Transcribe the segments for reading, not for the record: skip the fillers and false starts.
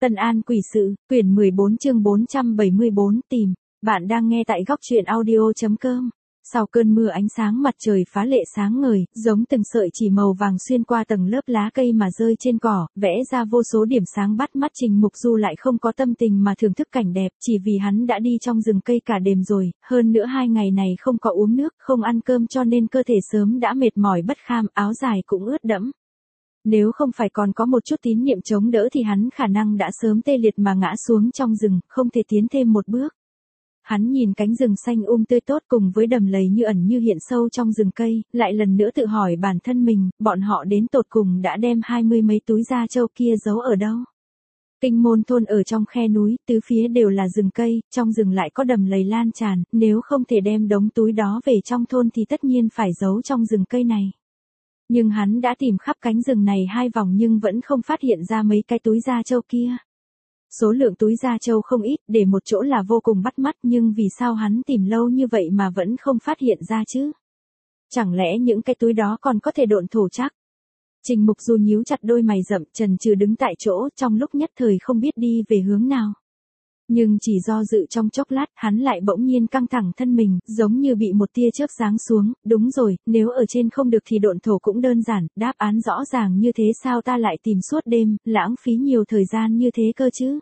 Tân An Quỷ Sự, quyển 14 chương 474 tìm. Bạn đang nghe tại góc truyện audio.com. Sau cơn mưa ánh sáng mặt trời phá lệ sáng ngời, giống từng sợi chỉ màu vàng xuyên qua tầng lớp lá cây mà rơi trên cỏ, vẽ ra vô số điểm sáng bắt mắt. Trình Mục Du lại không có tâm tình mà thưởng thức cảnh đẹp, chỉ vì hắn đã đi trong rừng cây cả đêm rồi, hơn nữa 2 ngày này không có uống nước, không ăn cơm cho nên cơ thể sớm đã mệt mỏi bất kham, áo dài cũng ướt đẫm. Nếu không phải còn có một chút tín niệm chống đỡ thì hắn khả năng đã sớm tê liệt mà ngã xuống trong rừng, không thể tiến thêm một bước. Hắn nhìn cánh rừng xanh tươi tốt cùng với đầm lầy như ẩn như hiện sâu trong rừng cây, lại lần nữa tự hỏi bản thân mình, bọn họ đến tột cùng đã đem 20 mấy túi da trâu kia giấu ở đâu. Kinh Môn thôn ở trong khe núi, tứ phía đều là rừng cây, trong rừng lại có đầm lầy lan tràn, nếu không thể đem đống túi đó về trong thôn thì tất nhiên phải giấu trong rừng cây này. Nhưng hắn đã tìm khắp cánh rừng này 2 vòng nhưng vẫn không phát hiện ra mấy cái túi da trâu kia. Số lượng túi da trâu không ít, để một chỗ là vô cùng bắt mắt, nhưng vì sao hắn tìm lâu như vậy mà vẫn không phát hiện ra chứ? Chẳng lẽ những cái túi đó còn có thể độn thổ chắc? Trình Mục Du nhíu chặt đôi mày rậm, chần chừ đứng tại chỗ, trong lúc nhất thời không biết đi về hướng nào. Nhưng chỉ do dự trong chốc lát, hắn lại bỗng nhiên căng thẳng thân mình, giống như bị một tia chớp giáng xuống. Đúng rồi, nếu ở trên không được thì độn thổ cũng đơn giản, đáp án rõ ràng như thế, sao ta lại tìm suốt đêm, lãng phí nhiều thời gian như thế cơ chứ?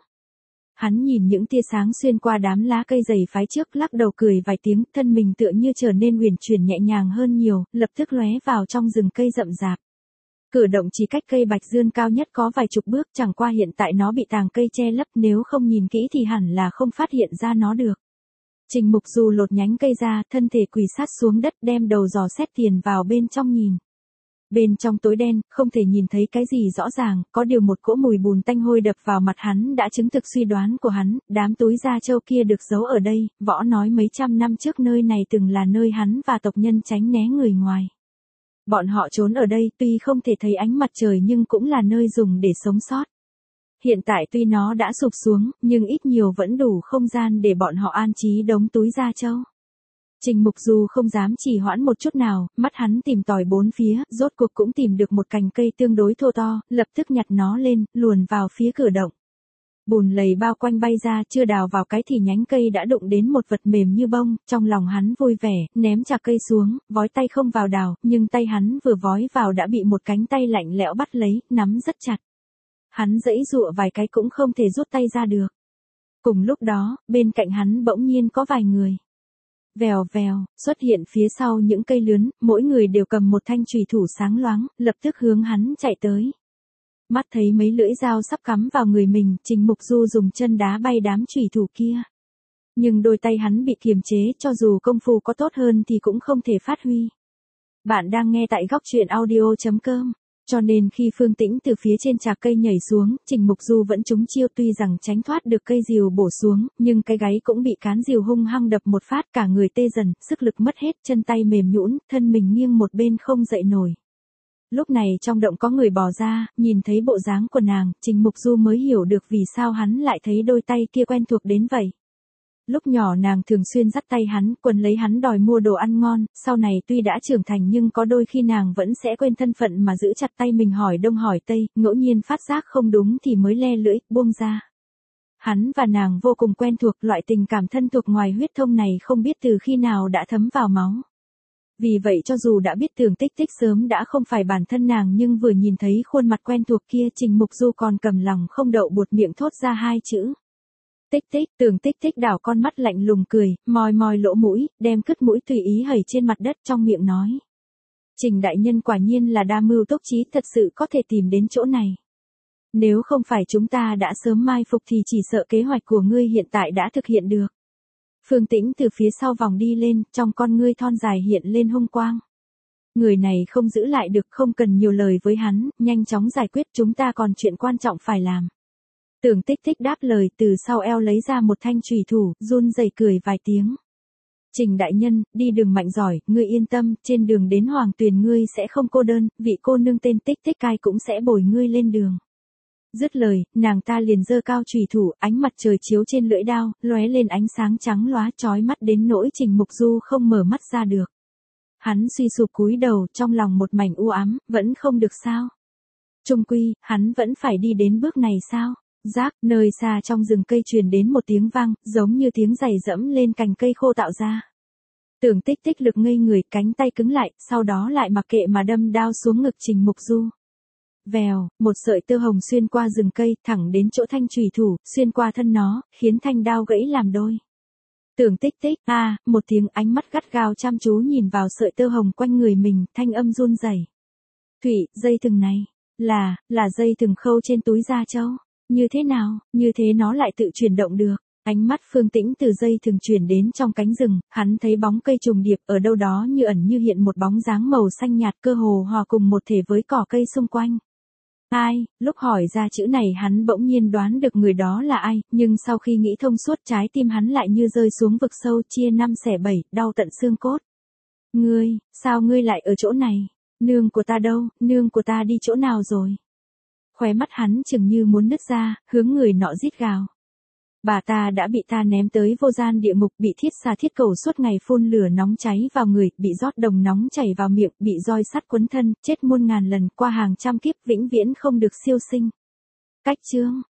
Hắn nhìn những tia sáng xuyên qua đám lá cây dày phái trước, lắc đầu cười vài tiếng, thân mình tựa như trở nên uyển chuyển nhẹ nhàng hơn nhiều, lập tức lóe vào trong rừng cây rậm rạp. Cử động chỉ cách cây bạch dương cao nhất có vài chục bước, chẳng qua hiện tại nó bị tàng cây che lấp, nếu không nhìn kỹ thì hẳn là không phát hiện ra nó được. Trình Mục Du lột nhánh cây ra, thân thể quỳ sát xuống đất, đem đầu dò xét tiền vào bên trong nhìn. Bên trong tối đen, không thể nhìn thấy cái gì rõ ràng, có điều một cỗ mùi bùn tanh hôi đập vào mặt hắn đã chứng thực suy đoán của hắn, đám túi da trâu kia được giấu ở đây, võ nói mấy trăm năm trước nơi này từng là nơi hắn và tộc nhân tránh né người ngoài. Bọn họ trốn ở đây tuy không thể thấy ánh mặt trời nhưng cũng là nơi dùng để sống sót. Hiện tại tuy nó đã sụp xuống, nhưng ít nhiều vẫn đủ không gian để bọn họ an trí đống túi da trâu. Trình Mục Du không dám trì hoãn một chút nào, mắt hắn tìm tòi bốn phía, rốt cuộc cũng tìm được một cành cây tương đối thô to, lập tức nhặt nó lên, luồn vào phía cửa động. Bùn lầy bao quanh bay ra, chưa đào vào cái thì nhánh cây đã đụng đến một vật mềm như bông, trong lòng hắn vui vẻ, ném chạc cây xuống, vói tay không vào đào, nhưng tay hắn vừa vói vào đã bị một cánh tay lạnh lẽo bắt lấy, nắm rất chặt. Hắn giãy giụa vài cái cũng không thể rút tay ra được. Cùng lúc đó, bên cạnh hắn bỗng nhiên có vài người. Vèo vèo, xuất hiện phía sau những cây lướn, mỗi người đều cầm một thanh chùy thủ sáng loáng, lập tức hướng hắn chạy tới. Mắt thấy mấy lưỡi dao sắp cắm vào người mình, Trình Mục Du dùng chân đá bay đám chùy thủ kia. Nhưng đôi tay hắn bị kiềm chế, cho dù công phu có tốt hơn thì cũng không thể phát huy. Bạn đang nghe tại góc truyện audio.com. Cho nên khi Phương Tĩnh từ phía trên trạc cây nhảy xuống, Trình Mục Du vẫn trúng chiêu, tuy rằng tránh thoát được cây rìu bổ xuống, nhưng cái gáy cũng bị cán rìu hung hăng đập một phát, cả người tê dần, sức lực mất hết, chân tay mềm nhũn, thân mình nghiêng một bên không dậy nổi. Lúc này trong động có người bò ra, nhìn thấy bộ dáng của nàng, Trình Mục Du mới hiểu được vì sao hắn lại thấy đôi tay kia quen thuộc đến vậy. Lúc nhỏ nàng thường xuyên dắt tay hắn, quấn lấy hắn đòi mua đồ ăn ngon, sau này tuy đã trưởng thành nhưng có đôi khi nàng vẫn sẽ quên thân phận mà giữ chặt tay mình hỏi đông hỏi tây, ngẫu nhiên phát giác không đúng thì mới le lưỡi, buông ra. Hắn và nàng vô cùng quen thuộc, loại tình cảm thân thuộc ngoài huyết thông này không biết từ khi nào đã thấm vào máu. Vì vậy cho dù đã biết Tưởng Tích Tích sớm đã không phải bản thân nàng nhưng vừa nhìn thấy khuôn mặt quen thuộc kia, Trình Mục Du còn cầm lòng không đậu buột miệng thốt ra 2 chữ. Tích Tích. Tưởng Tích Tích đảo con mắt lạnh lùng cười, moi moi lỗ mũi, đem cứt mũi tùy ý hẩy trên mặt đất, trong miệng nói. Trình đại nhân quả nhiên là đa mưu túc trí, thật sự có thể tìm đến chỗ này. Nếu không phải chúng ta đã sớm mai phục thì chỉ sợ kế hoạch của ngươi hiện tại đã thực hiện được. Phương Tĩnh từ phía sau vòng đi lên, trong con ngươi thon dài hiện lên hung quang. Người này không giữ lại được, không cần nhiều lời với hắn, nhanh chóng giải quyết, chúng ta còn chuyện quan trọng phải làm. Tưởng Tích Tích đáp lời, từ sau eo lấy ra một thanh chùy thủ, run rẩy cười vài tiếng. Trình đại nhân, đi đường mạnh giỏi, ngươi yên tâm, trên đường đến Hoàng Tuyền ngươi sẽ không cô đơn, vị cô nương tên Tích Tích cai cũng sẽ bồi ngươi lên đường. Dứt lời, nàng ta liền giơ cao chùy thủ, ánh mặt trời chiếu trên lưỡi đao, lóe lên ánh sáng trắng lóa chói mắt đến nỗi Trình Mục Du không mở mắt ra được. Hắn suy sụp cúi đầu, trong lòng một mảnh u ám, vẫn không được sao? Chung quy, hắn vẫn phải đi đến bước này sao? Rác, nơi xa trong rừng cây truyền đến một tiếng vang, giống như tiếng giày dẫm lên cành cây khô tạo ra. Tưởng Tích Tích lực ngây người, cánh tay cứng lại, sau đó lại mặc kệ mà đâm đao xuống ngực Trình Mục Du. Vèo, một sợi tơ hồng xuyên qua rừng cây, thẳng đến chỗ thanh chùy thủ, xuyên qua thân nó, khiến thanh đao gãy làm đôi. Tưởng Tích Tích, một tiếng, ánh mắt gắt gao chăm chú nhìn vào sợi tơ hồng quanh người mình, thanh âm run rẩy. Thủy, dây thừng này, là dây thừng khâu trên túi da trâu. Như thế nào, như thế nó lại tự chuyển động được. Ánh mắt Phương Tĩnh từ dây thừng chuyển đến trong cánh rừng, hắn thấy bóng cây trùng điệp ở đâu đó như ẩn như hiện một bóng dáng màu xanh nhạt cơ hồ hòa cùng một thể với cỏ cây xung quanh. Ai, lúc hỏi ra chữ này hắn bỗng nhiên đoán được người đó là ai, nhưng sau khi nghĩ thông suốt trái tim hắn lại như rơi xuống vực sâu chia 5/7, đau tận xương cốt. Ngươi, sao ngươi lại ở chỗ này? Nương của ta đâu, nương của ta đi chỗ nào rồi? Khóe mắt hắn chừng như muốn nứt ra, hướng người nọ rít gào. Bà ta đã bị ta ném tới vô gian địa ngục, bị thiết xà thiết cầu suốt ngày phun lửa nóng cháy vào người, bị rót đồng nóng chảy vào miệng, bị roi sắt quấn thân, chết muôn ngàn lần, qua hàng trăm kiếp vĩnh viễn không được siêu sinh. Cách chương